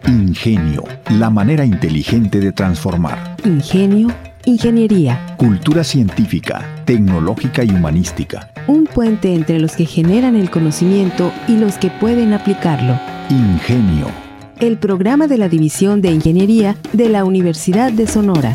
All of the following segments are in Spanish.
Ingenio, la manera inteligente de transformar. Ingenio, ingeniería. Cultura científica, tecnológica y humanística. Un puente entre los que generan el conocimiento y los que pueden aplicarlo. Ingenio. El programa de la División de Ingeniería de la Universidad de Sonora.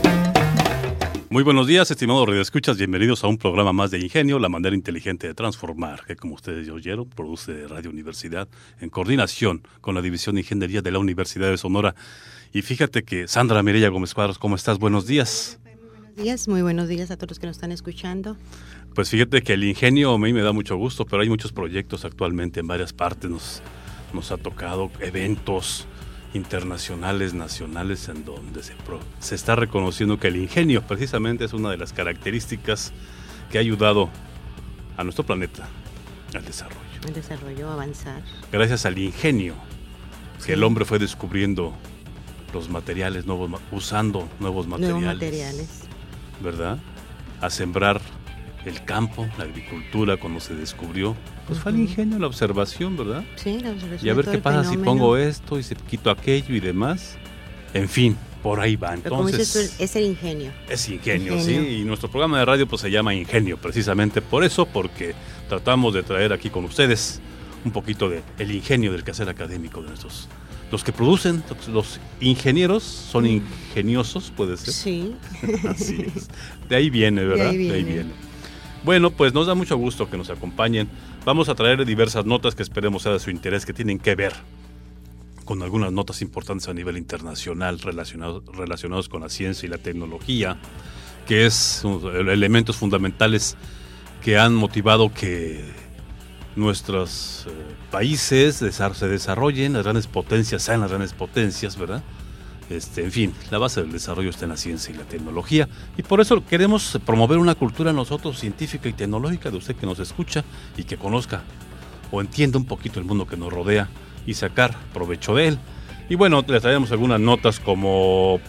Muy buenos días, estimados radioescuchas, bienvenidos a un programa más de Ingenio, la manera inteligente de transformar, que como ustedes ya oyeron, produce Radio Universidad en coordinación con la División de Ingeniería de la Universidad de Sonora. Y fíjate que Sandra Mireya Gómez Cuadros, ¿cómo estás? Buenos días. Muy buenos días a todos los que nos están escuchando. Pues fíjate que el ingenio a mí me da mucho gusto, pero hay muchos proyectos actualmente en varias partes, nos ha tocado eventos internacionales, nacionales, en donde se está reconociendo que el ingenio precisamente es una de las características que ha ayudado a nuestro planeta al desarrollo. El desarrollo, avanzar. Gracias al ingenio que el hombre fue descubriendo los materiales nuevos, usando nuevos materiales, ¿verdad? A sembrar el campo, la agricultura, cuando se descubrió, pues fue el ingenio, la observación, ¿verdad? Sí, la observación. Y a ver qué pasa si pongo esto y se quito aquello y demás. En fin, por ahí va. Entonces, como dices tú, es el ingenio. Es ingenio, sí. Y nuestro programa de radio pues se llama Ingenio, precisamente por eso, porque tratamos de traer aquí con ustedes un poquito de el ingenio del quehacer académico de nuestros. Los que producen, los ingenieros son ingeniosos, puede ser. Sí. Así es. De ahí viene, ¿verdad? De ahí viene. Bueno, pues nos da mucho gusto que nos acompañen. Vamos a traer diversas notas que esperemos sea de su interés, que tienen que ver con algunas notas importantes a nivel internacional relacionados con la ciencia y la tecnología, que es elementos fundamentales que han motivado que nuestros países se desarrollen, las grandes potencias sean las grandes potencias, ¿verdad? En fin, la base del desarrollo está en la ciencia y la tecnología, y por eso queremos promover una cultura nosotros científica y tecnológica de usted que nos escucha y que conozca o entienda un poquito el mundo que nos rodea y sacar provecho de él. Y bueno, les traemos algunas notas como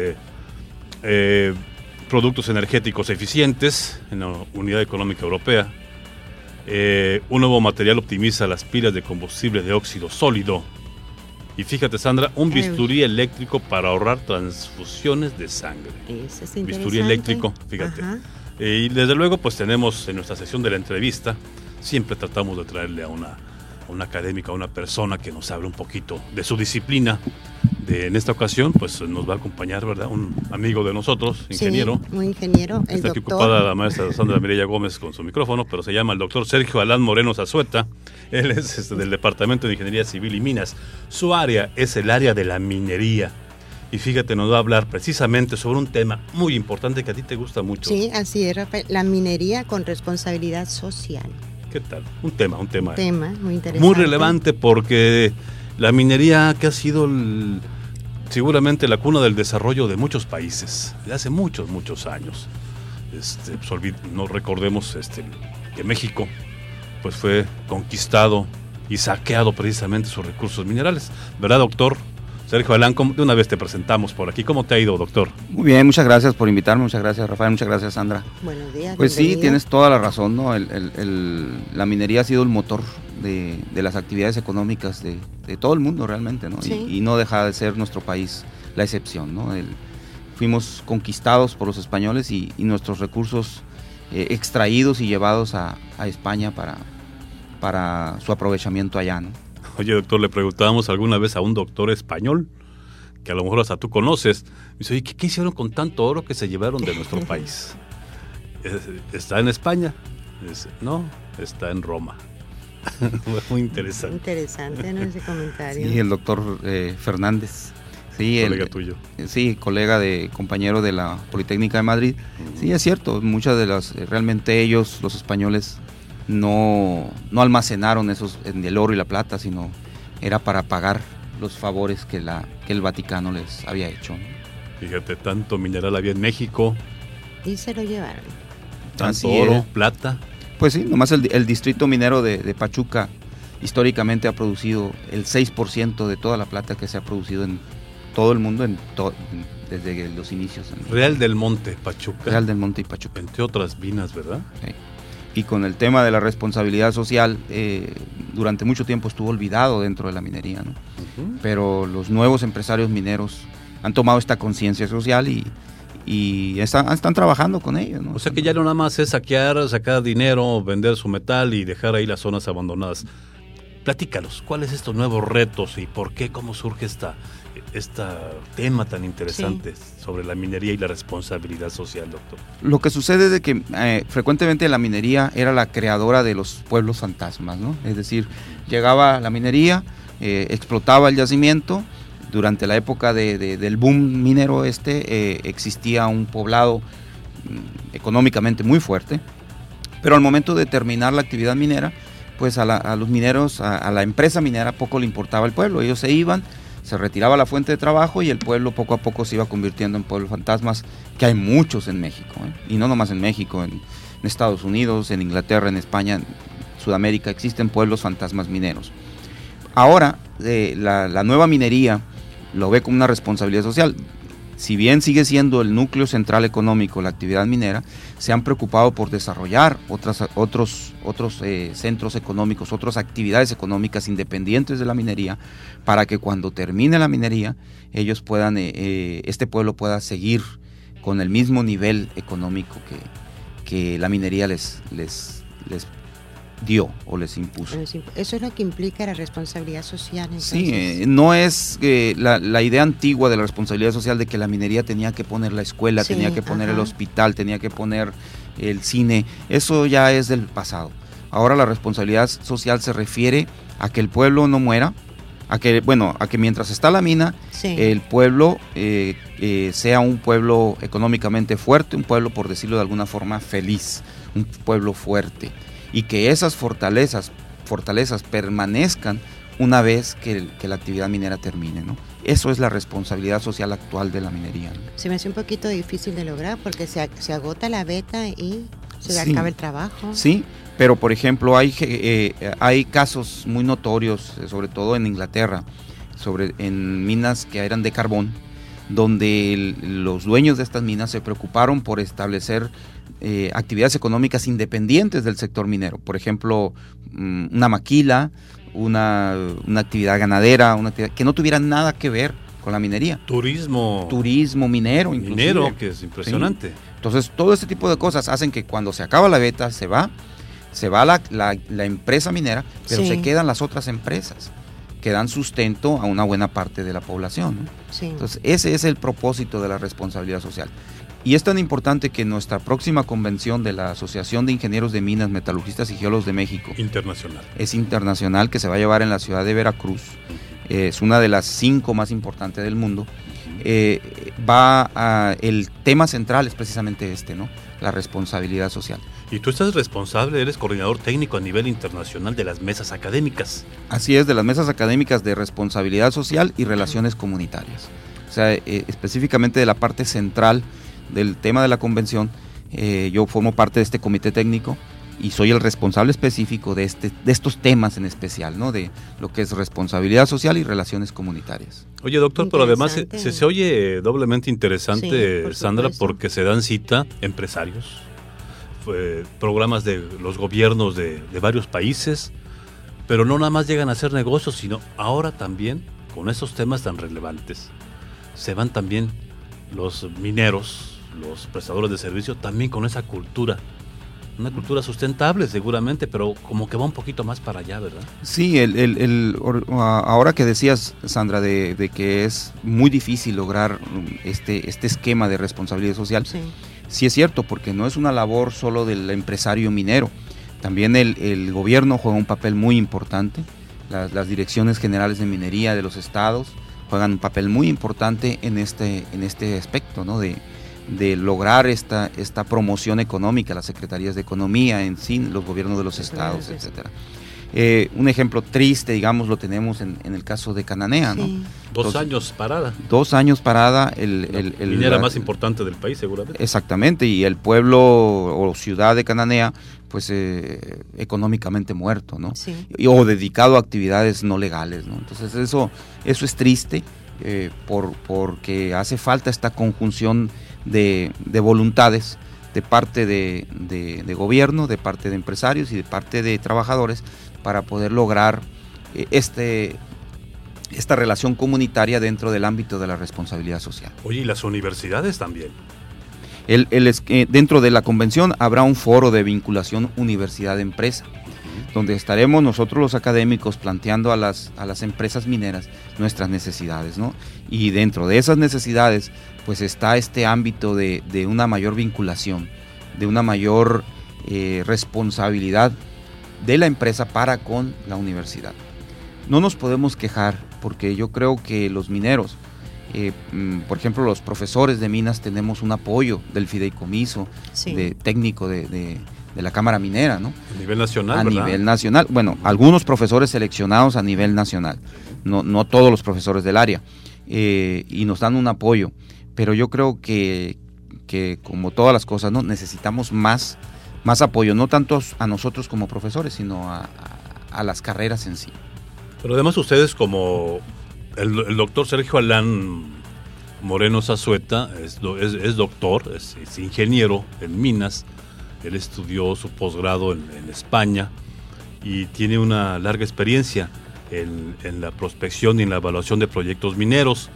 productos energéticos eficientes en la Unidad Económica Europea. Un nuevo material optimiza las pilas de combustible de óxido sólido. Y fíjate, Sandra, un bisturí eléctrico para ahorrar transfusiones de sangre. Eso es interesante. Bisturí eléctrico, fíjate. Y desde luego, pues tenemos en nuestra sesión de la entrevista, siempre tratamos de traerle a una académica, a una persona que nos hable un poquito de su disciplina. En esta ocasión, pues nos va a acompañar, ¿verdad? Un amigo de nosotros, ingeniero. Sí, un ingeniero, el Está doctor. aquí ocupada la maestra Sandra Mireya Gómez con su micrófono, pero se llama el doctor Sergio Alán Moreno Zazueta. Él es del Departamento de Ingeniería Civil y Minas. Su área es el área de la minería. Y fíjate, nos va a hablar precisamente sobre un tema muy importante que a ti te gusta mucho. Sí, así es, Rafael. La minería con responsabilidad social. ¿Qué tal? Un tema Un tema muy interesante. muy relevante, porque la minería que ha sido seguramente la cuna del desarrollo de muchos países, de hace muchos, muchos años. No recordemos que México pues fue conquistado y saqueado precisamente sus recursos minerales, ¿verdad, doctor Sergio Alán? De una vez te presentamos por aquí. ¿Cómo te ha ido, doctor? Muy bien, muchas gracias por invitarme, muchas gracias, Rafael, muchas gracias, Sandra. Buenos días. Pues bienvenido. sí, tienes toda la razón, ¿no? La minería ha sido el motor de las actividades económicas de todo el mundo realmente, ¿no? Sí. Y no deja de ser nuestro país la excepción, ¿no? Fuimos conquistados por los españoles y nuestros recursos extraídos y llevados a España para su aprovechamiento allá, ¿no? Oye, doctor, le preguntábamos alguna vez a un doctor español, que a lo mejor hasta tú conoces, me dice, oye, ¿qué hicieron con tanto oro que se llevaron de nuestro país? ¿Está en España? Dice, no, está en Roma. Muy interesante. Interesante, ¿no? Ese comentario. Sí, el doctor Fernández. Sí, colega tuyo. Sí, compañero de la Politécnica de Madrid. Sí, es cierto, muchas de las, realmente ellos, los españoles, no almacenaron en el oro y la plata, sino era para pagar los favores que el Vaticano les había hecho, ¿no? Fíjate, tanto mineral había en México. Y se lo llevaron. Tanto oro, plata. Pues sí, nomás el distrito minero de Pachuca históricamente ha producido el 6% de toda la plata que se ha producido en todo el mundo desde los inicios. Real del Monte, Pachuca. Real del Monte y Pachuca. Entre otras minas, ¿verdad? Sí. y con el tema de la responsabilidad social, durante mucho tiempo estuvo olvidado dentro de la minería, ¿no? Pero los nuevos empresarios mineros han tomado esta conciencia social y están trabajando con ello, ¿no? O sea que ya no nada más es sacar dinero, vender su metal y dejar ahí las zonas abandonadas. Platícalos, ¿cuáles estos nuevos retos y por qué, cómo surge este tema tan interesante sobre la minería y la responsabilidad social, doctor? Lo que sucede es de que frecuentemente la minería era la creadora de los pueblos fantasmas, ¿no? Es decir, llegaba la minería, explotaba el yacimiento. Durante la época del boom minero existía un poblado económicamente muy fuerte, pero al momento de terminar la actividad minera, pues a los mineros, a la empresa minera poco le importaba el pueblo. Ellos se iban, se retiraba la fuente de trabajo y el pueblo poco a poco se iba convirtiendo en pueblos fantasmas, que hay muchos en México, y no nomás en México, en Estados Unidos, en Inglaterra, en España, en Sudamérica existen pueblos fantasmas mineros. Ahora la nueva minería lo ve como una responsabilidad social. Si bien sigue siendo el núcleo central económico la actividad minera, se han preocupado por desarrollar otros centros económicos, otras actividades económicas independientes de la minería, para que cuando termine la minería, ellos puedan, este pueblo pueda seguir con el mismo nivel económico que la minería les dio o les impuso. Eso es lo que implica la responsabilidad social. Entonces. Sí, no es la idea antigua de la responsabilidad social de que la minería tenía que poner la escuela, tenía que poner el hospital, tenía que poner el cine. Eso ya es del pasado. Ahora la responsabilidad social se refiere a que el pueblo no muera, a que mientras está la mina, el pueblo sea un pueblo económicamente fuerte, un pueblo, por decirlo de alguna forma, feliz, un pueblo fuerte. Y que esas fortalezas permanezcan una vez que la actividad minera termine, ¿no? Eso es la responsabilidad social actual de la minería, ¿no? Se me hace un poquito difícil de lograr porque se agota la beta y se acaba el trabajo. Sí, pero por ejemplo hay casos muy notorios, sobre todo en Inglaterra, en minas que eran de carbón, donde los dueños de estas minas se preocuparon por establecer actividades económicas independientes del sector minero. Por ejemplo, una maquila, una actividad ganadera, una actividad que no tuviera nada que ver con la minería. Turismo minero, inclusive. Minero, que es impresionante. Sí. Entonces, todo este tipo de cosas hacen que cuando se acaba la veta, se va la empresa minera, pero se quedan las otras empresas que dan sustento a una buena parte de la población, ¿no? Sí. Entonces, ese es el propósito de la responsabilidad social. Y es tan importante que nuestra próxima convención de la Asociación de Ingenieros de Minas, Metalurgistas y Geólogos de México es internacional, que se va a llevar en la ciudad de Veracruz. Es una de las 5 más importantes del mundo. El tema central es precisamente ¿no? La responsabilidad social. Y tú estás responsable, eres coordinador técnico a nivel internacional de las mesas académicas. Así es, de las mesas académicas de responsabilidad social y relaciones comunitarias. O sea, específicamente de la parte central del tema de la convención, yo formo parte de este comité técnico y soy el responsable específico de estos temas en especial, ¿no? De lo que es responsabilidad social y relaciones comunitarias. Oye, doctor, pero además se oye doblemente interesante, por Sandra, porque se dan cita empresarios, programas de los gobiernos de varios países, pero no nada más llegan a hacer negocios, sino ahora también, con esos temas tan relevantes, se van también los mineros, los prestadores de servicio, también con esa cultura. Una cultura sustentable seguramente, pero como que va un poquito más para allá, ¿verdad? Sí, ahora que decías, Sandra, de que es muy difícil lograr este esquema de responsabilidad social, sí es cierto, porque no es una labor solo del empresario minero. También el gobierno juega un papel muy importante. Las direcciones generales de minería de los estados juegan un papel muy importante en este aspecto, ¿no? De lograr esta promoción económica, las secretarías de economía en sí, los gobiernos de los estados, etcétera. Un ejemplo triste, digamos, lo tenemos en el caso de Cananea, ¿no? 2 años parada. 2 años parada. La minera más importante del país, seguramente. Exactamente, y el pueblo o ciudad de Cananea, pues económicamente muerto, ¿no? Sí. O dedicado a actividades no legales, ¿no? Entonces eso es triste, porque hace falta esta conjunción de voluntades de parte de gobierno, de parte de empresarios y de parte de trabajadores para poder lograr esta relación comunitaria dentro del ámbito de la responsabilidad social. Oye, y las universidades también. Dentro de la convención habrá un foro de vinculación universidad-empresa, donde estaremos nosotros los académicos planteando a las empresas mineras nuestras necesidades, ¿no? Y dentro de esas necesidades pues está este ámbito de una mayor vinculación, de una mayor responsabilidad de la empresa para con la universidad. No nos podemos quejar porque yo creo que los mineros, por ejemplo los profesores de minas, tenemos un apoyo del fideicomiso, sí, técnico de la Cámara Minera, ¿no? A nivel nacional, ¿verdad? A nivel nacional, bueno, algunos profesores seleccionados a nivel nacional, no todos los profesores del área, y nos dan un apoyo, pero yo creo que como todas las cosas, ¿no? Necesitamos más apoyo, no tanto a nosotros como profesores, sino a las carreras en sí. Pero además ustedes, como el doctor Sergio Alan Moreno Zazueta es doctor, es ingeniero en minas. Él estudió su posgrado en España y tiene una larga experiencia en la prospección y en la evaluación de proyectos mineros.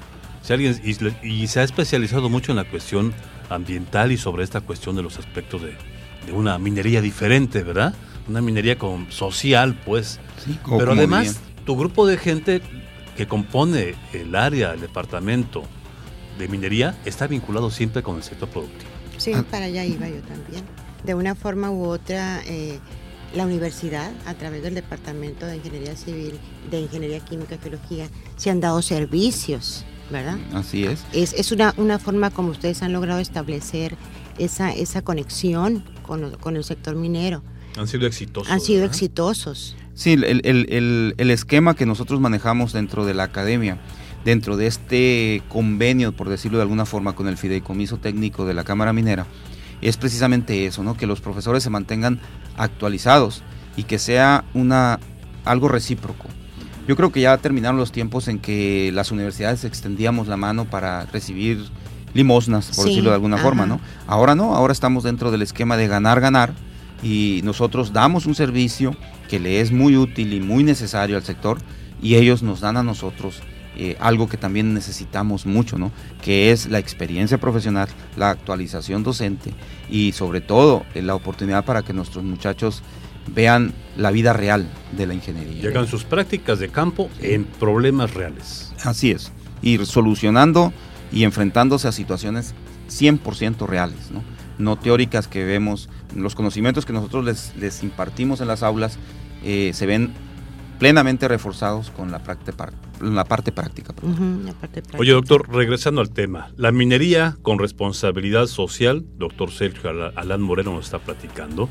Y se ha especializado mucho en la cuestión ambiental y sobre esta cuestión de los aspectos de una minería diferente, ¿verdad? Una minería social, pues. Sí, pero además, tu grupo de gente que compone el área, el departamento de minería, está vinculado siempre con el sector productivo. Sí, para allá iba yo también. De una forma u otra, la universidad, a través del Departamento de Ingeniería Civil, de Ingeniería Química y Geología, se han dado servicios, ¿verdad? Así es. Es una forma como ustedes han logrado establecer esa conexión con el sector minero. Han sido exitosos. Han sido exitosos. Sí, el esquema que nosotros manejamos dentro de la academia, dentro de este convenio, por decirlo de alguna forma, con el fideicomiso técnico de la Cámara Minera, es precisamente eso, ¿no? Que los profesores se mantengan actualizados y que sea algo recíproco. Yo creo que ya terminaron los tiempos en que las universidades extendíamos la mano para recibir limosnas, por decirlo de alguna forma, ¿no? Ahora no, ahora estamos dentro del esquema de ganar y nosotros damos un servicio que le es muy útil y muy necesario al sector y ellos nos dan a nosotros algo que también necesitamos mucho, ¿no? Que es la experiencia profesional, la actualización docente y sobre todo la oportunidad para que nuestros muchachos vean la vida real de la ingeniería. Llegan sus prácticas de campo en problemas reales. Así es, ir solucionando y enfrentándose a situaciones 100% reales, ¿no? No teóricas que vemos, los conocimientos que nosotros les impartimos en las aulas se ven plenamente reforzados con la parte práctica. Oye, doctor, regresando al tema, la minería con responsabilidad social, doctor Sergio Alan Moreno nos está platicando.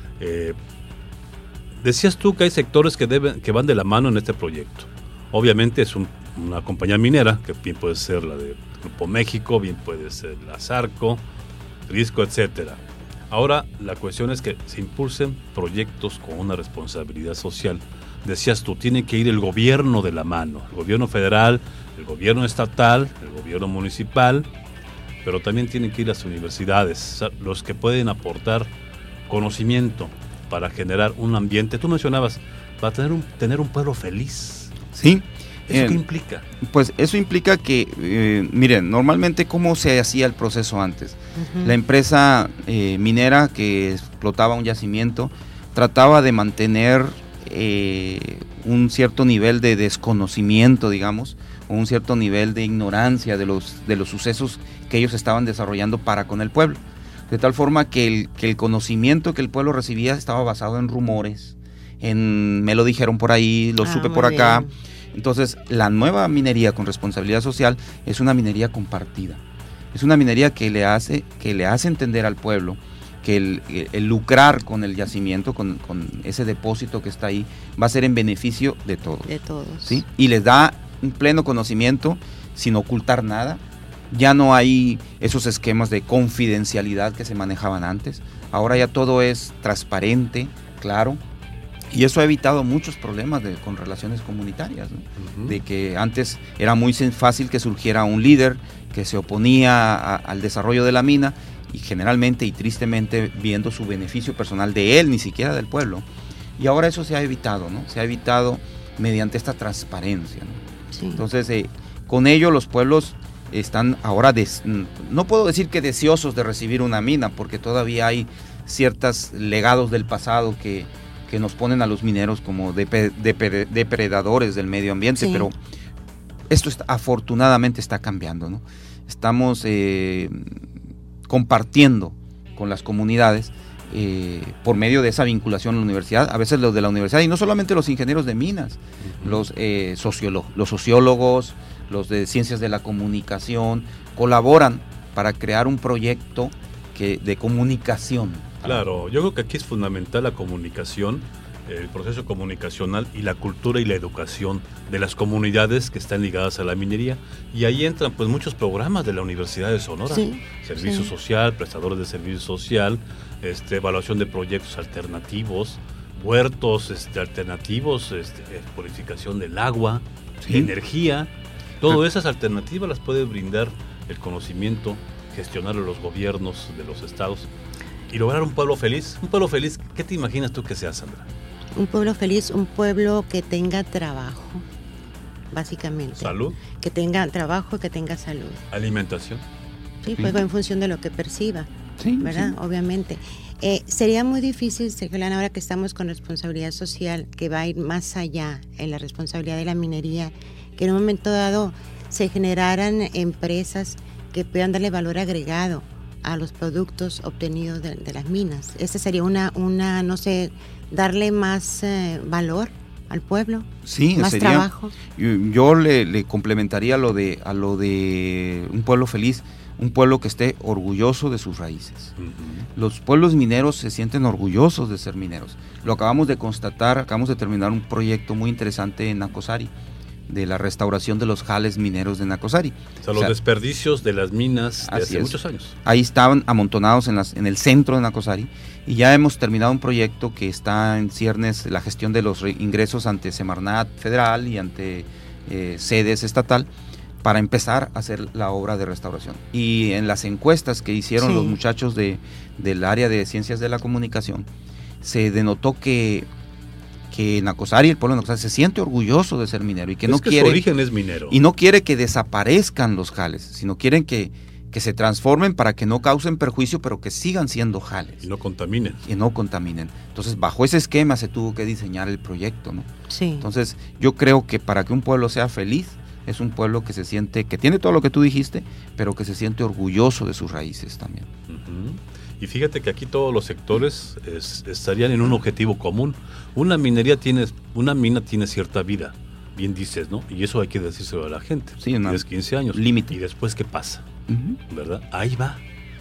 Decías tú que hay sectores que van de la mano en este proyecto. Obviamente es una compañía minera, que bien puede ser la de Grupo México, bien puede ser la Zarco, Risco, etcétera. Ahora la cuestión es que se impulsen proyectos con una responsabilidad social. Decías tú, tiene que ir el gobierno de la mano, el gobierno federal, el gobierno estatal, el gobierno municipal, pero también tienen que ir las universidades, los que pueden aportar conocimiento para generar un ambiente. Tú mencionabas, para tener un pueblo feliz. Sí. ¿Eso qué implica? Pues eso implica que, miren, normalmente cómo se hacía el proceso antes. La empresa minera que explotaba un yacimiento trataba de mantener un cierto nivel de desconocimiento, digamos, o un cierto nivel de ignorancia de los sucesos que ellos estaban desarrollando para con el pueblo. De tal forma que el conocimiento que el pueblo recibía estaba basado en rumores, me lo dijeron por ahí, lo supe por acá. Bien. Entonces, la nueva minería con responsabilidad social es una minería compartida. Es una minería que le hace entender al pueblo que el lucrar con el yacimiento, con ese depósito que está ahí, va a ser en beneficio de todos. De todos. ¿Sí? Y les da un pleno conocimiento sin ocultar nada. Ya no hay esos esquemas de confidencialidad que se manejaban antes. Ahora ya todo es transparente, claro. Y eso ha evitado muchos problemas con relaciones comunitarias, ¿no? De que antes era muy fácil que surgiera un líder que se oponía al desarrollo de la mina y generalmente y tristemente viendo su beneficio personal de él, ni siquiera del pueblo. Y ahora eso se ha evitado, ¿no? Se ha evitado mediante esta transparencia, ¿no? Sí. Entonces, con ello los pueblos están ahora, no puedo decir que deseosos de recibir una mina, porque todavía hay ciertos legados del pasado que nos ponen a los mineros como depredadores del medio ambiente, sí. Pero esto afortunadamente está cambiando, ¿no? Estamos compartiendo con las comunidades por medio de esa vinculación a la universidad, a veces los de la universidad, y no solamente los ingenieros de minas, los sociólogos, los de ciencias de la comunicación, colaboran para crear un proyecto de comunicación. Claro, yo creo que aquí es fundamental la comunicación, el proceso comunicacional y la cultura y la educación de las comunidades que están ligadas a la minería, y ahí entran pues muchos programas de la Universidad de Sonora, sí, servicio social, prestadores de servicio social, evaluación de proyectos alternativos, huertos alternativos, purificación del agua, sí, energía, todas esas alternativas las puede brindar el conocimiento, gestionar los gobiernos de los estados y lograr un pueblo feliz. Un pueblo feliz, ¿qué te imaginas tú que sea, Sandra? Un pueblo feliz, un pueblo que tenga trabajo, básicamente. ¿Salud? Que tenga trabajo y que tenga salud. ¿Alimentación? Sí, pues en función de lo que perciba, sí, ¿verdad? Sí. Obviamente. Sería muy difícil, Sergio, ahora que estamos con responsabilidad social, que va a ir más allá en la responsabilidad de la minería, que en un momento dado se generaran empresas que puedan darle valor agregado a los productos obtenidos de las minas. Esa sería una no sé, darle más valor al pueblo, sí, más sería, trabajo. Yo le complementaría a lo de un pueblo feliz, un pueblo que esté orgulloso de sus raíces. Uh-huh. Los pueblos mineros se sienten orgullosos de ser mineros. Lo acabamos de constatar, acabamos de terminar un proyecto muy interesante en Nacozari, de la restauración de los jales mineros de Nacozari. O sea, los desperdicios de las minas de hace muchos años. Ahí estaban amontonados en el centro de Nacozari, y ya hemos terminado un proyecto que está en ciernes, la gestión de los ingresos ante Semarnat federal y ante sedes estatal, para empezar a hacer la obra de restauración. Y en las encuestas que hicieron los muchachos del área de ciencias de la comunicación, se denotó que Nacozari, el pueblo de Nacozari, se siente orgulloso de ser minero y que no quiere, su origen es minero. Y no quiere que desaparezcan los jales, sino quieren que se transformen para que no causen perjuicio, pero que sigan siendo jales. Y no contaminen. Y no contaminen. Entonces, bajo ese esquema se tuvo que diseñar el proyecto, ¿no? Sí. Entonces, yo creo que para que un pueblo sea feliz, es un pueblo que se siente, que tiene todo lo que tú dijiste, pero que se siente orgulloso de sus raíces también. Uh-huh. Y fíjate que aquí todos los sectores estarían en un objetivo común. Una mina tiene cierta vida, bien dices, ¿no? Y eso hay que decírselo a la gente. Sí, 10, 15 años. Límite. ¿Y después qué pasa? Uh-huh. ¿Verdad? Ahí va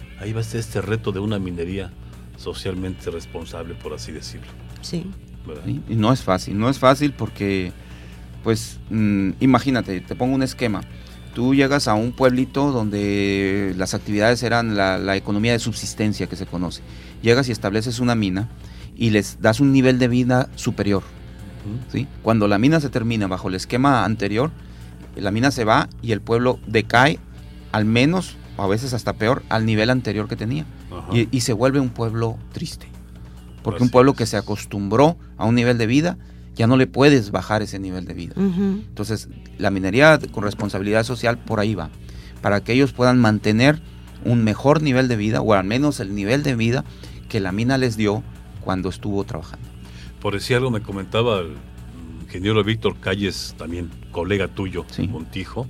este reto de una minería socialmente responsable, por así decirlo. Sí. ¿Verdad? Sí, y no es fácil porque, pues, imagínate, te pongo un esquema. Tú llegas a un pueblito donde las actividades eran la economía de subsistencia que se conoce. Llegas y estableces una mina y les das un nivel de vida superior. Uh-huh. ¿Sí? Cuando la mina se termina bajo el esquema anterior, la mina se va y el pueblo decae al menos, o a veces hasta peor, al nivel anterior que tenía. Uh-huh. Y se vuelve un pueblo triste. Porque así un pueblo que se acostumbró a un nivel de vida, ya no le puedes bajar ese nivel de vida. Uh-huh. Entonces, la minería con responsabilidad social por ahí va, para que ellos puedan mantener un mejor nivel de vida, o al menos el nivel de vida que la mina les dio cuando estuvo trabajando. Por decir algo, me comentaba el ingeniero Víctor Calles, también colega tuyo, sí, Montijo,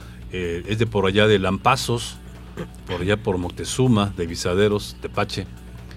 es de por allá de Lampazos, por allá por Moctezuma, de Visaderos, Tepache,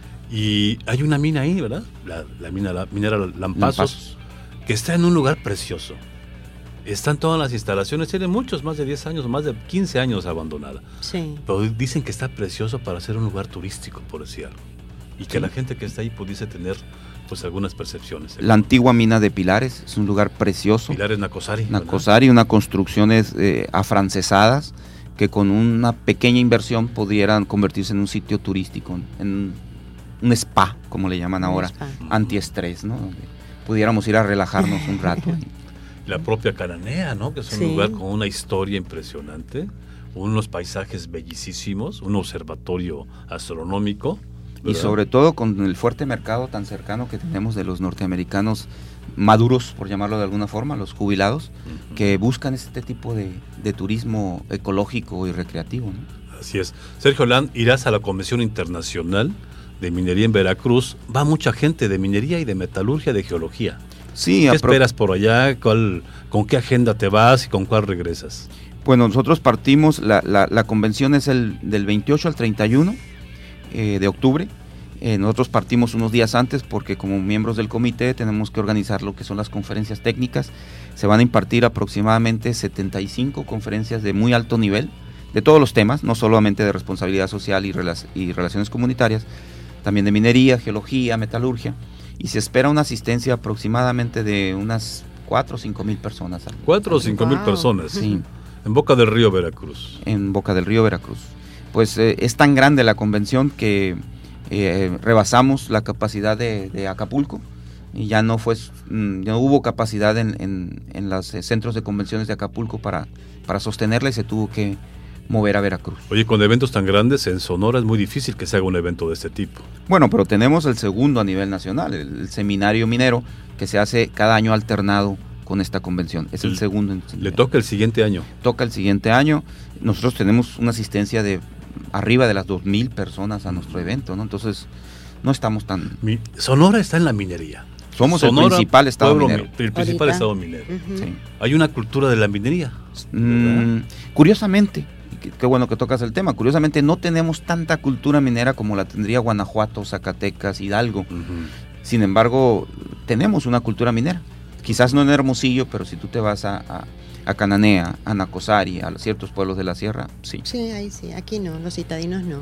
y hay una mina ahí, ¿verdad? La minera Lampazos, que está en un lugar precioso. Están todas las instalaciones, tiene muchos, más de 10 años, más de 15 años abandonada. Sí. Pero dicen que está precioso para ser un lugar turístico, por decir algo. Y que la gente que está ahí pudiese tener pues algunas percepciones. La antigua mina de Pilares es un lugar precioso. Pilares Nacozari. Nacozari, unas construcciones afrancesadas que con una pequeña inversión pudieran convertirse en un sitio turístico, en un spa, como le llaman ahora, antiestrés, ¿no? Donde pudiéramos ir a relajarnos un rato. La propia Cananea, ¿no? Que es un lugar con una historia impresionante, unos paisajes bellísimos, un observatorio astronómico, ¿verdad? Y sobre todo con el fuerte mercado tan cercano que tenemos de los norteamericanos maduros, por llamarlo de alguna forma, los jubilados, que buscan este tipo de turismo ecológico y recreativo, ¿no? Así es. Sergio Land, irás a la Convención Internacional de Minería en Veracruz. Va mucha gente de minería y de metalurgia, de geología. Sí, ¿Qué esperas por allá? ¿Con qué agenda te vas y con cuál regresas? Bueno, nosotros partimos, la convención es del 28 al 31 de octubre. Nosotros partimos unos días antes porque como miembros del comité tenemos que organizar lo que son las conferencias técnicas. Se van a impartir aproximadamente 75 conferencias de muy alto nivel, de todos los temas, no solamente de responsabilidad social y relaciones comunitarias, también de minería, geología, metalurgia, y se espera una asistencia aproximadamente de unas 4 o 5 mil personas. 4 o 5 mil personas. Sí. En Boca del Río, Veracruz. En Boca del Río, Veracruz. Pues es tan grande la convención que rebasamos la capacidad de Acapulco y ya no hubo capacidad en los centros de convenciones de Acapulco para sostenerla y se tuvo que mover a Veracruz. Oye, con eventos tan grandes en Sonora es muy difícil que se haga un evento de este tipo. Bueno, pero tenemos el segundo a nivel nacional, el seminario minero, que se hace cada año alternado con esta convención. Es el segundo. ¿Le toca el siguiente año? Toca el siguiente año. Nosotros tenemos una asistencia de arriba de las 2,000 personas a nuestro evento, ¿no? Entonces, no estamos tan... Sonora está en la minería. Somos Sonora, el principal estado minero. El principal estado minero. Sí. Hay una cultura de la minería. Curiosamente, qué bueno que tocas el tema, curiosamente no tenemos tanta cultura minera como la tendría Guanajuato, Zacatecas, Hidalgo. Sin embargo, tenemos una cultura minera. Quizás no en Hermosillo, pero si tú te vas a Cananea, a Nacosari, a ciertos pueblos de la sierra, sí. Sí, ahí sí. Aquí no, los citadinos no.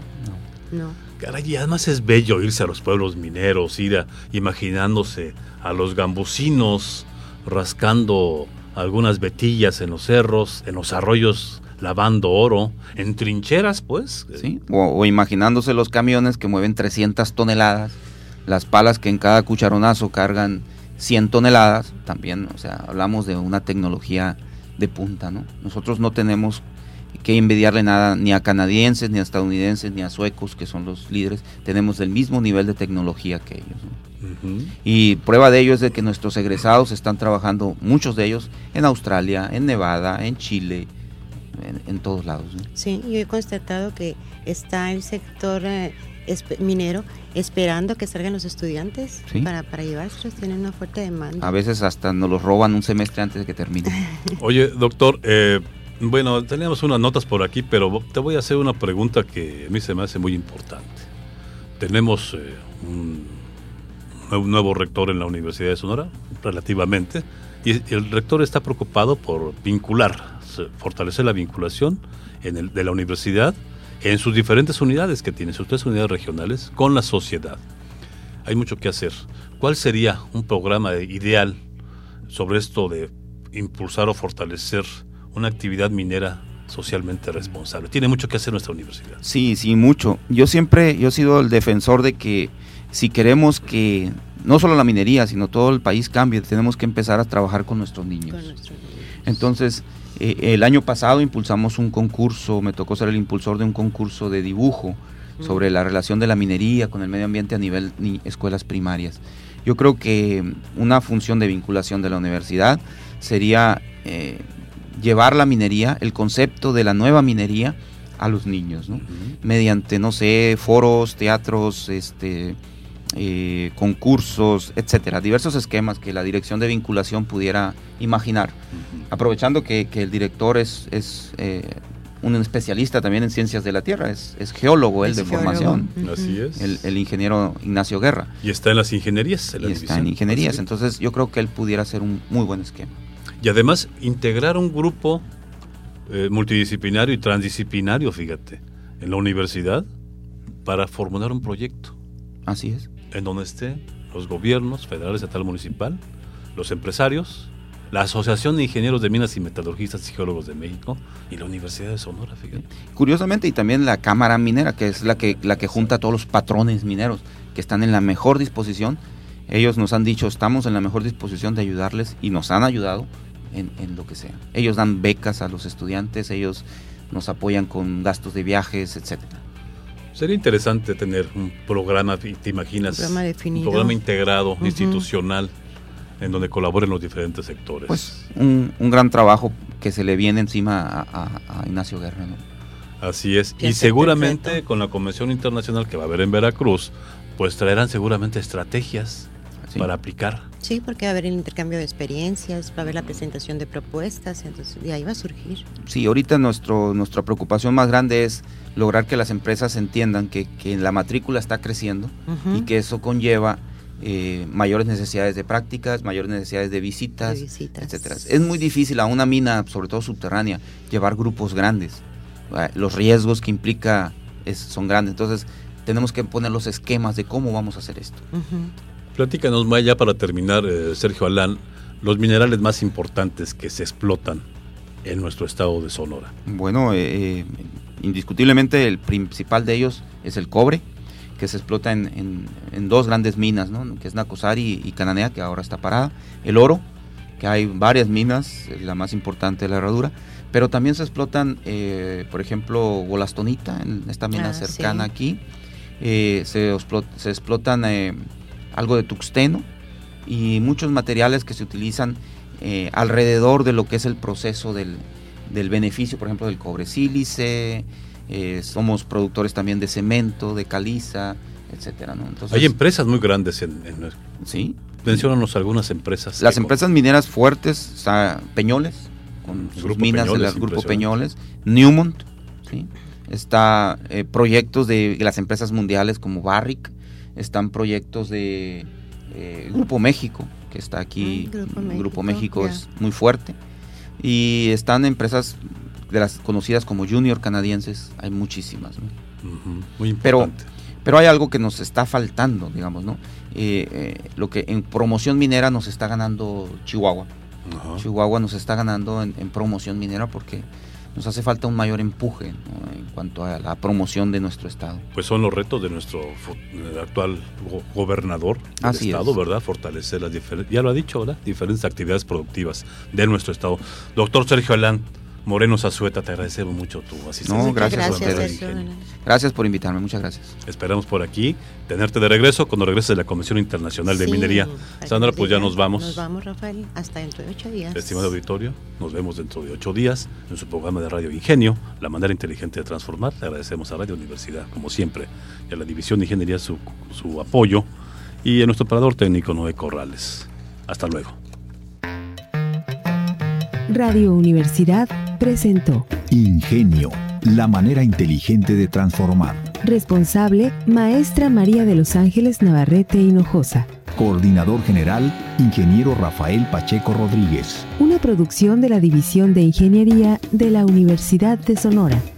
Caray, y además es bello irse a los pueblos mineros, imaginándose a los gambusinos rascando algunas vetillas en los cerros, en los arroyos lavando oro, en trincheras, pues. Sí, o imaginándose los camiones que mueven 300 toneladas, las palas que en cada cucharonazo cargan 100 toneladas, también, o sea, hablamos de una tecnología de punta, ¿no? Nosotros no tenemos que envidiarle nada ni a canadienses, ni a estadounidenses, ni a suecos, que son los líderes, tenemos el mismo nivel de tecnología que ellos, ¿no? Y prueba de ello es de que nuestros egresados están trabajando, muchos de ellos, en Australia, en Nevada, en Chile, en todos lados, ¿no? Sí, yo he constatado que está el sector minero esperando que salgan los estudiantes, ¿sí?, para llevárselos, tienen una fuerte demanda. A veces hasta nos los roban un semestre antes de que termine. Oye, doctor, bueno, teníamos unas notas por aquí, pero te voy a hacer una pregunta que a mí se me hace muy importante. Tenemos un nuevo rector en la Universidad de Sonora, relativamente, y el rector está preocupado por fortalecer la vinculación de la universidad en sus diferentes unidades que tiene, sus 3 unidades regionales, con la sociedad. Hay mucho que hacer. ¿Cuál sería un programa ideal sobre esto de impulsar o fortalecer una actividad minera socialmente responsable? Tiene mucho que hacer nuestra universidad. Sí, mucho. Yo he sido el defensor de que si queremos que no solo la minería, sino todo el país cambie, tenemos que empezar a trabajar con nuestros niños. Entonces, el año pasado impulsamos un concurso, me tocó ser el impulsor de un concurso de dibujo sobre la relación de la minería con el medio ambiente a nivel escuelas primarias. Yo creo que una función de vinculación de la universidad sería llevar la minería, el concepto de la nueva minería a los niños, ¿no? Mediante, no sé, foros, teatros, concursos, etcétera, diversos esquemas que la dirección de vinculación pudiera imaginar, aprovechando que el director es un especialista también en ciencias de la tierra, es geólogo él de formación. Así es. El ingeniero Ignacio Guerra. Y está en las ingenierías. Está en ingenierías, entonces yo creo que él pudiera hacer un muy buen esquema. Y además integrar un grupo multidisciplinario y transdisciplinario, fíjate, en la universidad para formular un proyecto. Así es. En donde estén los gobiernos federal, estatal, municipal, los empresarios, la Asociación de Ingenieros de Minas y Metalurgistas y Geólogos de México y la Universidad de Sonora, fíjate. Curiosamente, y también la Cámara Minera, que es la que junta a todos los patrones mineros, que están en la mejor disposición. Ellos nos han dicho, estamos en la mejor disposición de ayudarles, y nos han ayudado en lo que sea. Ellos dan becas a los estudiantes, ellos nos apoyan con gastos de viajes, etcétera. Sería interesante tener un programa, ¿te imaginas? Un programa integrado, institucional, en donde colaboren los diferentes sectores. Pues un gran trabajo que se le viene encima a Ignacio Guerra, ¿no? Así es, y seguramente con la convención internacional que va a haber en Veracruz, pues traerán seguramente estrategias para aplicar. Sí, porque va a haber el intercambio de experiencias, va a haber la presentación de propuestas, entonces de ahí va a surgir. Sí, ahorita nuestra preocupación más grande es lograr que las empresas entiendan que la matrícula está creciendo y que eso conlleva mayores necesidades de prácticas, mayores necesidades de visitas, etcétera. Es muy difícil a una mina, sobre todo subterránea, llevar grupos grandes. Los riesgos que implica son grandes, entonces tenemos que poner los esquemas de cómo vamos a hacer esto. Platícanos, Maya, para terminar, Sergio Alán, los minerales más importantes que se explotan en nuestro estado de Sonora. Bueno, indiscutiblemente el principal de ellos es el cobre, que se explota en dos grandes minas, ¿no? Que es Nacozari y Cananea, que ahora está parada. El oro, que hay varias minas, la más importante es la Herradura, pero también se explotan, por ejemplo, Golastonita, en esta mina cercana aquí. Se explotan algo de tuxteno y muchos materiales que se utilizan alrededor de lo que es el proceso del beneficio, por ejemplo, del cobre sílice. Somos productores también de cemento, de caliza, etcétera, ¿no? Entonces, hay empresas muy grandes sí. Menciónanos algunas empresas. Las empresas mineras fuertes, o sea, Peñoles, con sus minas del Grupo Peñoles, Newmont, ¿sí? Está proyectos de las empresas mundiales como Barrick, están proyectos de Grupo México, que está aquí. Grupo México es muy fuerte, y están empresas de las conocidas como junior canadienses, hay muchísimas, ¿no? Muy importante. Pero hay algo que nos está faltando, digamos, ¿no? Lo que en promoción minera nos está ganando Chihuahua. Chihuahua nos está ganando en promoción minera porque nos hace falta un mayor empuje, ¿no? En cuanto a la promoción de nuestro estado. Pues son los retos de nuestro actual gobernador del estado, ¿verdad? Fortalecer las diferentes, ya lo ha dicho, ¿verdad? Diferentes actividades productivas de nuestro estado. Doctor Sergio Alán Moreno Zazueta, te agradecemos mucho tu asistencia. No, gracias a ustedes. Gracias por invitarme, muchas gracias. Esperamos por aquí tenerte de regreso cuando regreses de la Convención Internacional de Minería. Sandra, pues ya nos vamos. Nos vamos, Rafael, hasta dentro de 8 días. Estimado auditorio, nos vemos dentro de 8 días en su programa de Radio Ingenio, La Manera Inteligente de Transformar. Le agradecemos a Radio Universidad, como siempre, y a la División de Ingeniería su apoyo, y a nuestro operador técnico Noé Corrales. Hasta luego. Radio Universidad presentó Ingenio, la manera inteligente de transformar. Responsable, maestra María de los Ángeles Navarrete Hinojosa. Coordinador general, ingeniero Rafael Pacheco Rodríguez. Una producción de la División de Ingeniería de la Universidad de Sonora.